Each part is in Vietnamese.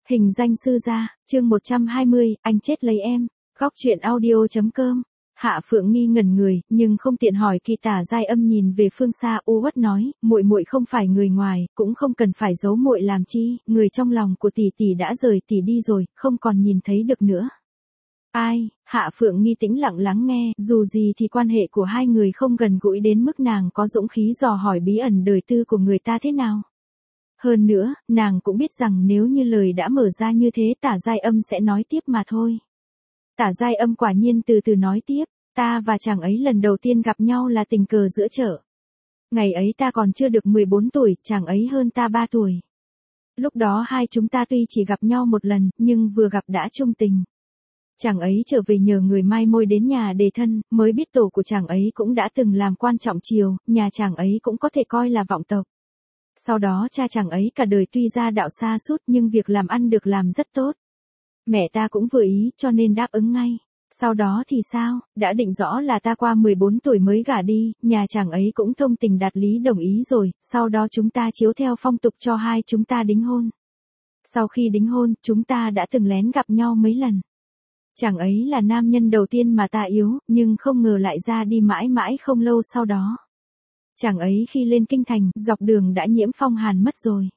Hình danh sư gia, chương 120, anh chết lấy em. Góc truyện audio.com. Hạ Phượng Nghi ngẩn người, nhưng không tiện hỏi kỳ Tả Giai Âm nhìn về phương xa u uất nói, muội muội không phải người ngoài, cũng không cần phải giấu muội làm chi, người trong lòng của tỷ tỷ đã rời tỷ đi rồi, không còn nhìn thấy được nữa. Ai? Hạ Phượng Nghi tĩnh lặng lắng nghe, dù gì thì quan hệ của hai người không gần gũi đến mức nàng có dũng khí dò hỏi bí ẩn đời tư của người ta thế nào. Hơn nữa, nàng cũng biết rằng nếu như lời đã mở ra như thế Tả Giai Âm sẽ nói tiếp mà thôi. Tả Giai Âm quả nhiên từ từ nói tiếp, ta và chàng ấy lần đầu tiên gặp nhau là tình cờ giữa chợ. Ngày ấy ta còn chưa được 14 tuổi, chàng ấy hơn ta 3 tuổi. Lúc đó hai chúng ta tuy chỉ gặp nhau một lần, nhưng vừa gặp đã chung tình. Chàng ấy trở về nhờ người mai môi đến nhà đề thân, mới biết tổ của chàng ấy cũng đã từng làm quan trọng triều, nhà chàng ấy cũng có thể coi là vọng tộc. Sau đó cha chàng ấy cả đời tuy ra đạo xa sút nhưng việc làm ăn được làm rất tốt. Mẹ ta cũng vừa ý cho nên đáp ứng ngay. Sau đó thì sao, đã định rõ là ta qua 14 tuổi mới gả đi, nhà chàng ấy cũng thông tình đạt lý đồng ý rồi, sau đó chúng ta chiếu theo phong tục cho hai chúng ta đính hôn. Sau khi đính hôn, chúng ta đã từng lén gặp nhau mấy lần. Chàng ấy là nam nhân đầu tiên mà ta yêu, nhưng không ngờ lại ra đi mãi mãi không lâu sau đó. Chàng ấy khi lên kinh thành, dọc đường đã nhiễm phong hàn mất rồi.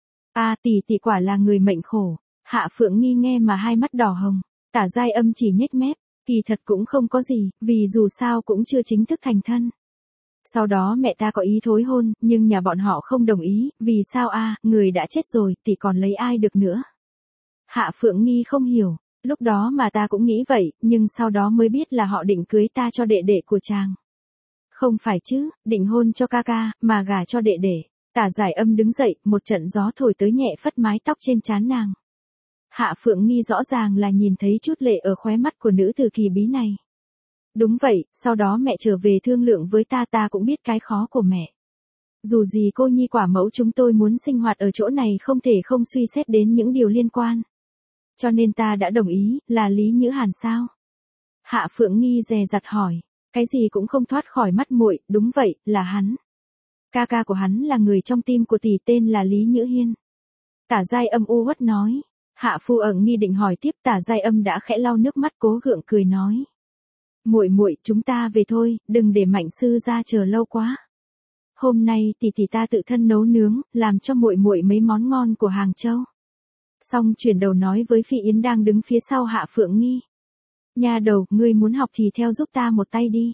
Tỷ quả là người mệnh khổ. Hạ Phượng Nghi nghe mà hai mắt đỏ hồng. Tả Giai Âm chỉ nhếch mép, kỳ thật cũng không có gì, vì dù sao cũng chưa chính thức thành thân. Sau đó mẹ ta có ý thối hôn, nhưng nhà bọn họ không đồng ý, vì sao người đã chết rồi, tỷ còn lấy ai được nữa. Hạ Phượng Nghi không hiểu, lúc đó mà ta cũng nghĩ vậy, nhưng sau đó mới biết là họ định cưới ta cho đệ đệ của chàng. Không phải chứ, định hôn cho ca ca, mà gả cho đệ đệ. Tả Giai Âm đứng dậy, một trận gió thổi tới nhẹ phất mái tóc trên trán nàng. Hạ Phượng Nghi rõ ràng là nhìn thấy chút lệ ở khóe mắt của nữ tử kỳ bí này. Đúng vậy, sau đó mẹ trở về thương lượng với ta cũng biết cái khó của mẹ. Dù gì cô nhi quả mẫu chúng tôi muốn sinh hoạt ở chỗ này không thể không suy xét đến những điều liên quan. Cho nên ta đã đồng ý, là Lý Nhữ Hàn sao? Hạ Phượng Nghi dè dặt hỏi, cái gì cũng không thoát khỏi mắt muội, đúng vậy, là hắn. Ca ca của hắn là người trong tim của tỷ tên là Lý Nhữ Hiên. Tả Giai Âm u uất nói. Hạ Phượng Nghi định hỏi tiếp Tả Giai Âm đã khẽ lau nước mắt cố gượng cười nói. Muội chúng ta về thôi, đừng để Mạnh sư gia chờ lâu quá. Hôm nay tỷ ta tự thân nấu nướng, làm cho muội mấy món ngon của Hàng Châu. Xong chuyển đầu nói với Phi Yến đang đứng phía sau Hạ Phượng Nghi. Nha đầu, ngươi muốn học thì theo giúp ta một tay đi.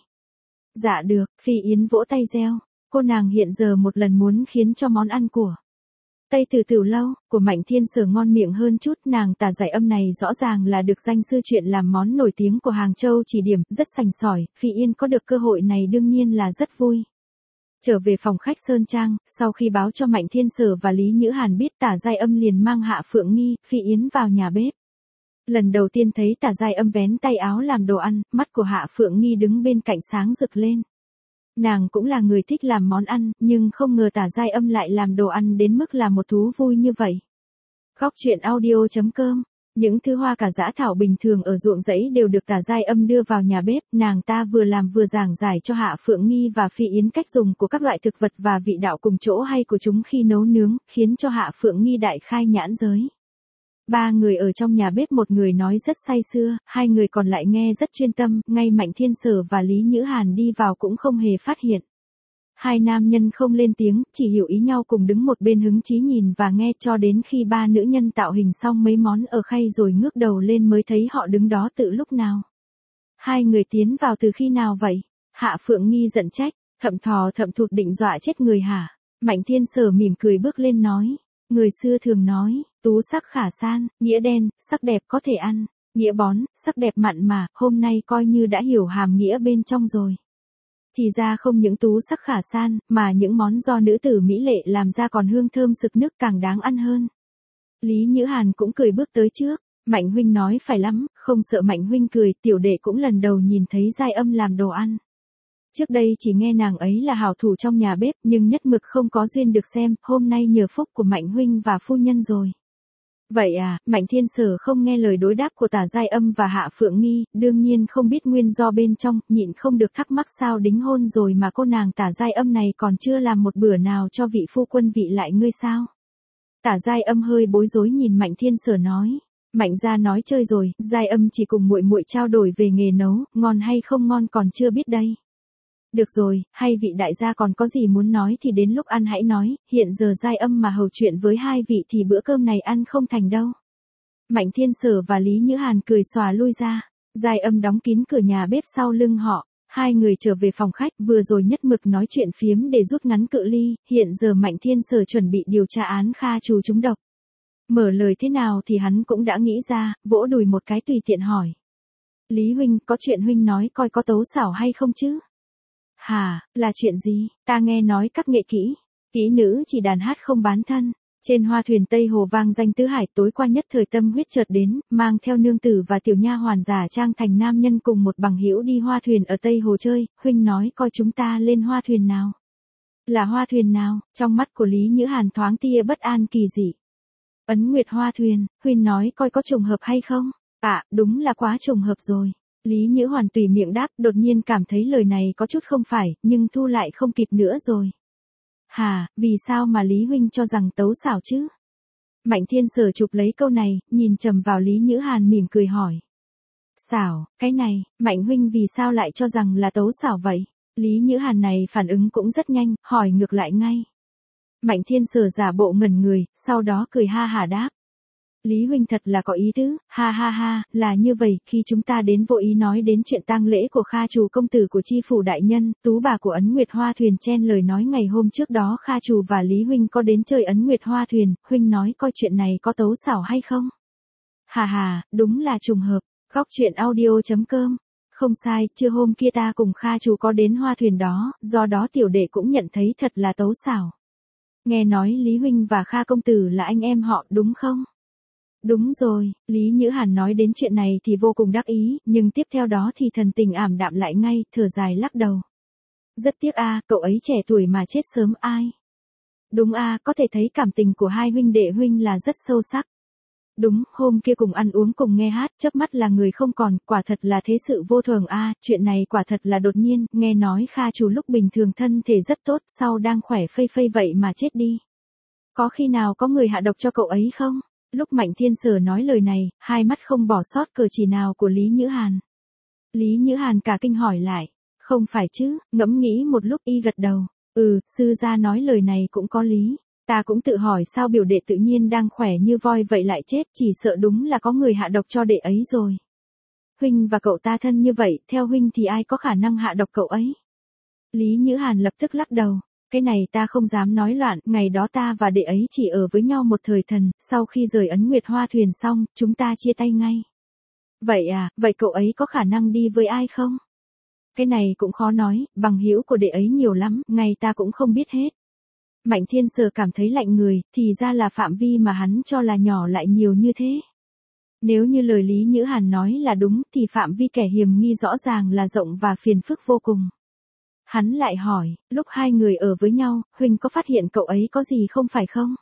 Dạ được, Phi Yến vỗ tay reo. Cô nàng hiện giờ một lần muốn khiến cho món ăn của Tây Từ Tiểu Lâu, của Mạnh Thiên Sở ngon miệng hơn chút. Nàng Tả Giai Âm này rõ ràng là được danh sư chuyện làm món nổi tiếng của Hàng Châu chỉ điểm, rất sành sỏi, Phi Yên có được cơ hội này đương nhiên là rất vui. Trở về phòng khách Sơn Trang, sau khi báo cho Mạnh Thiên Sở và Lý Nhữ Hàn biết Tả Giai Âm liền mang Hạ Phượng Nghi, Phi Yến vào nhà bếp. Lần đầu tiên thấy Tả Giai Âm vén tay áo làm đồ ăn, mắt của Hạ Phượng Nghi đứng bên cạnh sáng rực lên. Nàng cũng là người thích làm món ăn, nhưng không ngờ Tả Giai Âm lại làm đồ ăn đến mức là một thú vui như vậy. Góc truyện audio.com. Những thứ hoa cả dã thảo bình thường ở ruộng rẫy đều được Tả Giai Âm đưa vào nhà bếp, nàng ta vừa làm vừa giảng giải cho Hạ Phượng Nghi và Phi Yến cách dùng của các loại thực vật và vị đạo cùng chỗ hay của chúng khi nấu nướng, khiến cho Hạ Phượng Nghi đại khai nhãn giới. Ba người ở trong nhà bếp, một người nói rất say sưa, hai người còn lại nghe rất chuyên tâm, ngay Mạnh Thiên Sở và Lý Nhữ Hàn đi vào cũng không hề phát hiện. Hai nam nhân không lên tiếng, chỉ hiểu ý nhau cùng đứng một bên hứng chí nhìn và nghe cho đến khi ba nữ nhân tạo hình xong mấy món ở khay rồi ngước đầu lên mới thấy họ đứng đó từ lúc nào. Hai người tiến vào từ khi nào vậy? Hạ Phượng Nghi giận trách, thậm thụt định dọa chết người hả? Mạnh Thiên Sở mỉm cười bước lên nói. Người xưa thường nói, tú sắc khả san, nghĩa đen, sắc đẹp có thể ăn, nghĩa bón, sắc đẹp mặn mà, hôm nay coi như đã hiểu hàm nghĩa bên trong rồi. Thì ra không những tú sắc khả san, mà những món do nữ tử mỹ lệ làm ra còn hương thơm sực nức càng đáng ăn hơn. Lý Nhữ Hàn cũng cười bước tới trước, Mạnh huynh nói phải lắm, không sợ Mạnh huynh cười, tiểu đệ cũng lần đầu nhìn thấy Giai Âm làm đồ ăn. Trước đây chỉ nghe nàng ấy là hảo thủ trong nhà bếp nhưng nhất mực không có duyên được xem, hôm nay nhờ phúc của Mạnh huynh và phu nhân rồi. Vậy Mạnh Thiên Sở không nghe lời đối đáp của Tả Giai Âm và Hạ Phượng Nghi, đương nhiên không biết nguyên do bên trong, nhịn không được thắc mắc sao đính hôn rồi mà cô nàng Tả Giai Âm này còn chưa làm một bữa nào cho vị phu quân vị lại ngươi sao. Tả Giai Âm hơi bối rối nhìn Mạnh Thiên Sở nói. Mạnh gia nói chơi rồi, Giai Âm chỉ cùng muội muội trao đổi về nghề nấu, ngon hay không ngon còn chưa biết đây. Được rồi, hay vị đại gia còn có gì muốn nói thì đến lúc ăn hãy nói, hiện giờ Giai Âm mà hầu chuyện với hai vị thì bữa cơm này ăn không thành đâu. Mạnh Thiên Sở và Lý Nhữ Hàn cười xòa lui ra. Giai Âm đóng kín cửa nhà bếp sau lưng họ. Hai người trở về phòng khách, vừa rồi nhất mực nói chuyện phiếm để rút ngắn cự ly, hiện giờ Mạnh Thiên Sở chuẩn bị điều tra án Kha Trù trúng độc. Mở lời thế nào thì hắn cũng đã nghĩ ra, vỗ đùi một cái tùy tiện hỏi. Lý huynh, có chuyện huynh nói coi có tấu xảo hay không chứ? Hả, là chuyện gì? Ta nghe nói các nghệ kỹ nữ chỉ đàn hát không bán thân. Trên hoa thuyền Tây Hồ vang danh tứ hải, tối qua nhất thời Tâm Huyết chợt đến, mang theo nương tử và tiểu nha hoàn giả trang thành nam nhân cùng một bằng hữu đi hoa thuyền ở Tây Hồ chơi, huynh nói coi chúng ta lên hoa thuyền nào. Là hoa thuyền nào? Trong mắt của Lý Nhữ Hàn thoáng tia bất an kỳ dị. Ấn Nguyệt hoa thuyền, huynh nói coi có trùng hợp hay không? À, đúng là quá trùng hợp rồi. Lý Nhữ Hoàn tùy miệng đáp, đột nhiên cảm thấy lời này có chút không phải, nhưng thu lại không kịp nữa rồi. Hà, vì sao mà Lý huynh cho rằng tấu xảo chứ? Mạnh Thiên Sở chụp lấy câu này, nhìn trầm vào Lý Nhữ Hàn mỉm cười hỏi. Xảo, cái này, Mạnh huynh vì sao lại cho rằng là tấu xảo vậy? Lý Nhữ Hàn này phản ứng cũng rất nhanh, hỏi ngược lại ngay. Mạnh Thiên Sở giả bộ ngẩn người, sau đó cười ha hả đáp. Lý huynh thật là có ý tứ, ha ha ha, là như vậy, khi chúng ta đến vô ý nói đến chuyện tang lễ của Kha Trù công tử của chi phủ đại nhân, tú bà của Ấn Nguyệt Hoa thuyền chen lời nói ngày hôm trước đó Kha Trù và Lý huynh có đến chơi Ấn Nguyệt Hoa thuyền, huynh nói coi chuyện này có tấu xảo hay không? Hà hà, đúng là trùng hợp, góc truyện audio.com. Không sai, trưa hôm kia ta cùng Kha Trù có đến hoa thuyền đó, do đó tiểu đệ cũng nhận thấy thật là tấu xảo. Nghe nói Lý huynh và Kha công tử là anh em họ đúng không? Đúng rồi, Lý Nhữ Hàn nói đến chuyện này thì vô cùng đắc ý, nhưng tiếp theo đó thì thần tình ảm đạm lại ngay, thở dài lắc đầu. Rất tiếc a, cậu ấy trẻ tuổi mà chết sớm ai. Đúng a, có thể thấy cảm tình của hai huynh đệ huynh là rất sâu sắc. Đúng, hôm kia cùng ăn uống cùng nghe hát, chớp mắt là người không còn, quả thật là thế sự vô thường a, chuyện này quả thật là đột nhiên, nghe nói Kha Trù lúc bình thường thân thể rất tốt, sau đang khỏe phây phây vậy mà chết đi. Có khi nào có người hạ độc cho cậu ấy không? Lúc Mạnh Thiên Sở nói lời này, hai mắt không bỏ sót cử chỉ nào của Lý Nhữ Hàn. Lý Nhữ Hàn cả kinh hỏi lại, không phải chứ, ngẫm nghĩ một lúc y gật đầu, sư gia nói lời này cũng có lý, ta cũng tự hỏi sao biểu đệ tự nhiên đang khỏe như voi vậy lại chết, chỉ sợ đúng là có người hạ độc cho đệ ấy rồi. Huynh và cậu ta thân như vậy, theo huynh thì ai có khả năng hạ độc cậu ấy? Lý Nhữ Hàn lập tức lắc đầu. Cái này ta không dám nói loạn, ngày đó ta và đệ ấy chỉ ở với nhau một thời thần, sau khi rời Ấn Nguyệt Hoa thuyền xong, chúng ta chia tay ngay. Vậy à, vậy cậu ấy có khả năng đi với ai không? Cái này cũng khó nói, bằng hữu của đệ ấy nhiều lắm, ngày ta cũng không biết hết. Mạnh Thiên Sở cảm thấy lạnh người, thì ra là phạm vi mà hắn cho là nhỏ lại nhiều như thế. Nếu như lời Lý Nhữ Hàn nói là đúng, thì phạm vi kẻ hiềm nghi rõ ràng là rộng và phiền phức vô cùng. Hắn lại hỏi, lúc hai người ở với nhau, huynh có phát hiện cậu ấy có gì không phải không?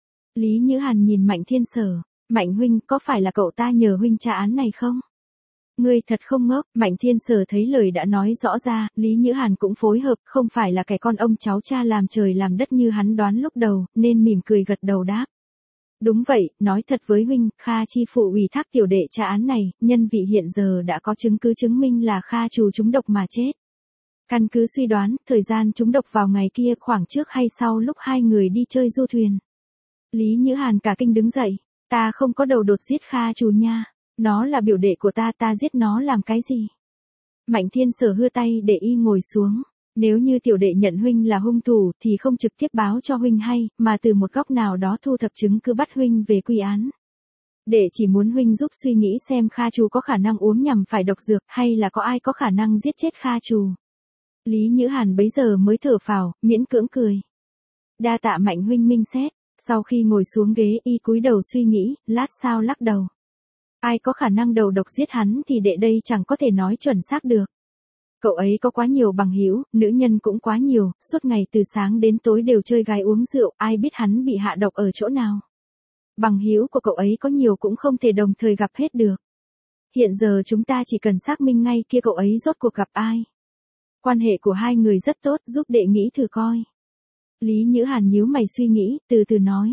Lý Nhữ Hàn nhìn Mạnh Thiên Sở, Mạnh huynh có phải là cậu ta nhờ huynh tra án này không? Ngươi thật không ngốc, Mạnh Thiên Sở thấy lời đã nói rõ ra, Lý Nhữ Hàn cũng phối hợp, không phải là kẻ con ông cháu cha làm trời làm đất như hắn đoán lúc đầu, nên mỉm cười gật đầu đáp. Đúng vậy, nói thật với huynh, Kha chi phụ ủy thác tiểu đệ tra án này, nhân vị hiện giờ đã có chứng cứ chứng minh là Kha Trù trúng độc mà chết. Căn cứ suy đoán, thời gian trúng độc vào ngày kia khoảng trước hay sau lúc hai người đi chơi du thuyền. Lý Nhữ Hàn cả kinh đứng dậy, ta không có đầu đột giết Kha Trù nha, nó là biểu đệ của ta giết nó làm cái gì? Mạnh Thiên Sở hưa tay để y ngồi xuống, nếu như tiểu đệ nhận huynh là hung thủ thì không trực tiếp báo cho huynh hay, mà từ một góc nào đó thu thập chứng cứ bắt huynh về quy án. Đệ chỉ muốn huynh giúp suy nghĩ xem Kha Trù có khả năng uống nhầm phải độc dược hay là có ai có khả năng giết chết Kha Trù. Lý Nhữ Hàn bấy giờ mới thở phào, miễn cưỡng cười. Đa tạ Mạnh huynh minh xét, sau khi ngồi xuống ghế y cúi đầu suy nghĩ, lát sau lắc đầu. Ai có khả năng đầu độc giết hắn thì đệ đây chẳng có thể nói chuẩn xác được. Cậu ấy có quá nhiều bằng hữu, nữ nhân cũng quá nhiều, suốt ngày từ sáng đến tối đều chơi gái uống rượu, ai biết hắn bị hạ độc ở chỗ nào. Bằng hữu của cậu ấy có nhiều cũng không thể đồng thời gặp hết được. Hiện giờ chúng ta chỉ cần xác minh ngay kia cậu ấy rốt cuộc gặp ai. Quan hệ của hai người rất tốt, giúp đệ nghĩ thử coi. Lý Nhữ Hàn nhíu mày suy nghĩ, từ từ nói.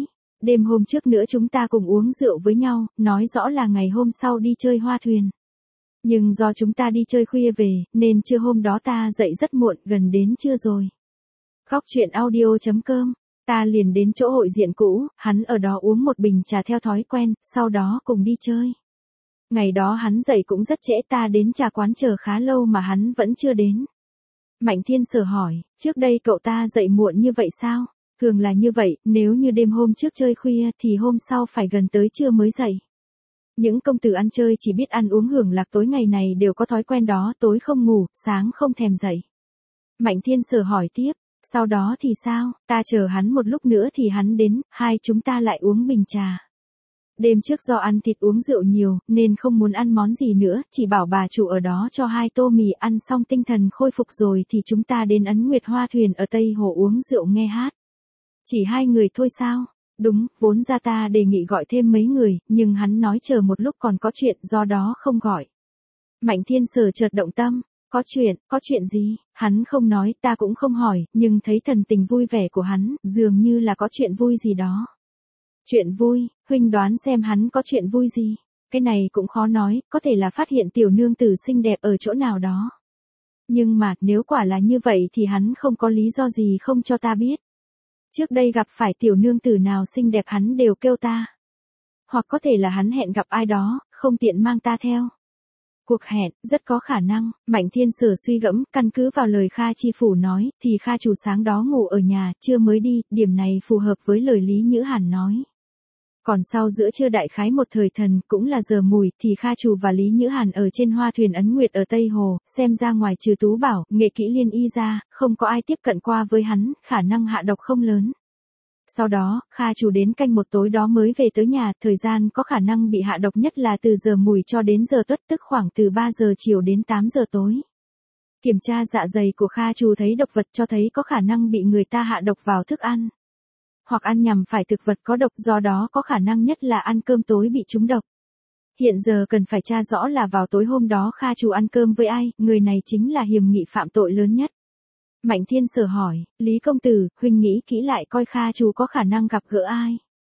Đêm hôm trước nữa chúng ta cùng uống rượu với nhau, nói rõ là ngày hôm sau đi chơi hoa thuyền. Nhưng do chúng ta đi chơi khuya về, nên trưa hôm đó ta dậy rất muộn, gần đến trưa rồi. Khóc chuyện audio.com. Ta liền đến chỗ hội diện cũ, hắn ở đó uống một bình trà theo thói quen, sau đó cùng đi chơi. Ngày đó hắn dậy cũng rất trễ, ta đến trà quán chờ khá lâu mà hắn vẫn chưa đến. Mạnh Thiên Sở hỏi, trước đây cậu ta dậy muộn như vậy sao? Thường là như vậy, nếu như đêm hôm trước chơi khuya thì hôm sau phải gần tới trưa mới dậy. Những công tử ăn chơi chỉ biết ăn uống hưởng lạc tối ngày này đều có thói quen đó, tối không ngủ, sáng không thèm dậy. Mạnh Thiên Sở hỏi tiếp, sau đó thì sao? Ta chờ hắn một lúc nữa thì hắn đến, hai chúng ta lại uống bình trà. Đêm trước do ăn thịt uống rượu nhiều, nên không muốn ăn món gì nữa, chỉ bảo bà chủ ở đó cho 2 tô mì, ăn xong tinh thần khôi phục rồi thì chúng ta đến Ấn Nguyệt Hoa Thuyền ở Tây Hồ uống rượu nghe hát. Chỉ 2 người thôi sao? Đúng, vốn ra ta đề nghị gọi thêm mấy người, nhưng hắn nói chờ một lúc còn có chuyện, do đó không gọi. Mạnh Thiên Sở chợt động tâm, có chuyện gì? Hắn không nói, ta cũng không hỏi, nhưng thấy thần tình vui vẻ của hắn, dường như là có chuyện vui gì đó. Chuyện vui, huynh đoán xem hắn có chuyện vui gì? Cái này cũng khó nói, có thể là phát hiện tiểu nương tử xinh đẹp ở chỗ nào đó. Nhưng mà, nếu quả là như vậy thì hắn không có lý do gì không cho ta biết. Trước đây gặp phải tiểu nương tử nào xinh đẹp hắn đều kêu ta. Hoặc có thể là hắn hẹn gặp ai đó, không tiện mang ta theo. Cuộc hẹn, rất có khả năng, Mạnh Thiên Sở suy gẫm, căn cứ vào lời Kha Chi Phủ nói, thì Kha chủ sáng đó ngủ ở nhà, trưa mới đi, điểm này phù hợp với lời Lý Nhữ Hàn nói. Còn sau giữa trưa đại khái một thời thần, cũng là giờ mùi, thì Kha chủ và Lý Nhữ Hàn ở trên hoa thuyền Ấn Nguyệt ở Tây Hồ, xem ra ngoài trừ Tú Bảo, Nghệ Kỹ Liên Y ra, không có ai tiếp cận qua với hắn, khả năng hạ độc không lớn. Sau đó, Kha chủ đến canh một tối đó mới về tới nhà, thời gian có khả năng bị hạ độc nhất là từ giờ mùi cho đến giờ tuất, tức khoảng từ 3 giờ chiều đến 8 giờ tối. Kiểm tra dạ dày của Kha chủ thấy độc vật cho thấy có khả năng bị người ta hạ độc vào thức ăn. Hoặc ăn nhầm phải thực vật có độc, do đó có khả năng nhất là ăn cơm tối bị trúng độc. Hiện giờ cần phải tra rõ là vào tối hôm đó Kha chủ ăn cơm với ai, người này chính là hiềm nghị phạm tội lớn nhất. Mạnh Thiên Sở hỏi, Lý công tử, huynh nghĩ kỹ lại coi Kha chủ có khả năng gặp gỡ ai.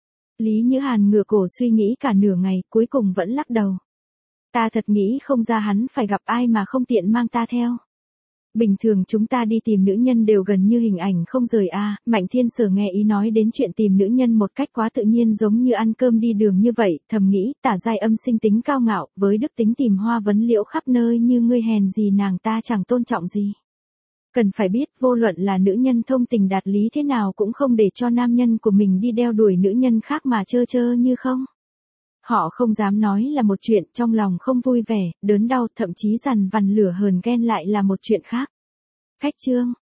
Lý Nhữ Hàn ngửa cổ suy nghĩ cả nửa ngày, cuối cùng vẫn lắc đầu. Ta thật nghĩ không ra hắn phải gặp ai mà không tiện mang ta theo. Bình thường chúng ta đi tìm nữ nhân đều gần như hình ảnh không rời a. Mạnh Thiên Sở nghe ý nói đến chuyện tìm nữ nhân một cách quá tự nhiên giống như ăn cơm đi đường như vậy, thầm nghĩ, Tả Giai Âm sinh tính cao ngạo, với đức tính tìm hoa vấn liễu khắp nơi như ngươi hèn gì nàng ta chẳng tôn trọng gì. Cần phải biết, vô luận là nữ nhân thông tình đạt lý thế nào cũng không để cho nam nhân của mình đi đeo đuổi nữ nhân khác mà chơ chơ như không. Họ không dám nói là một chuyện, trong lòng không vui vẻ, đớn đau, thậm chí dằn vằn lửa hờn ghen lại là một chuyện khác. Khách chương.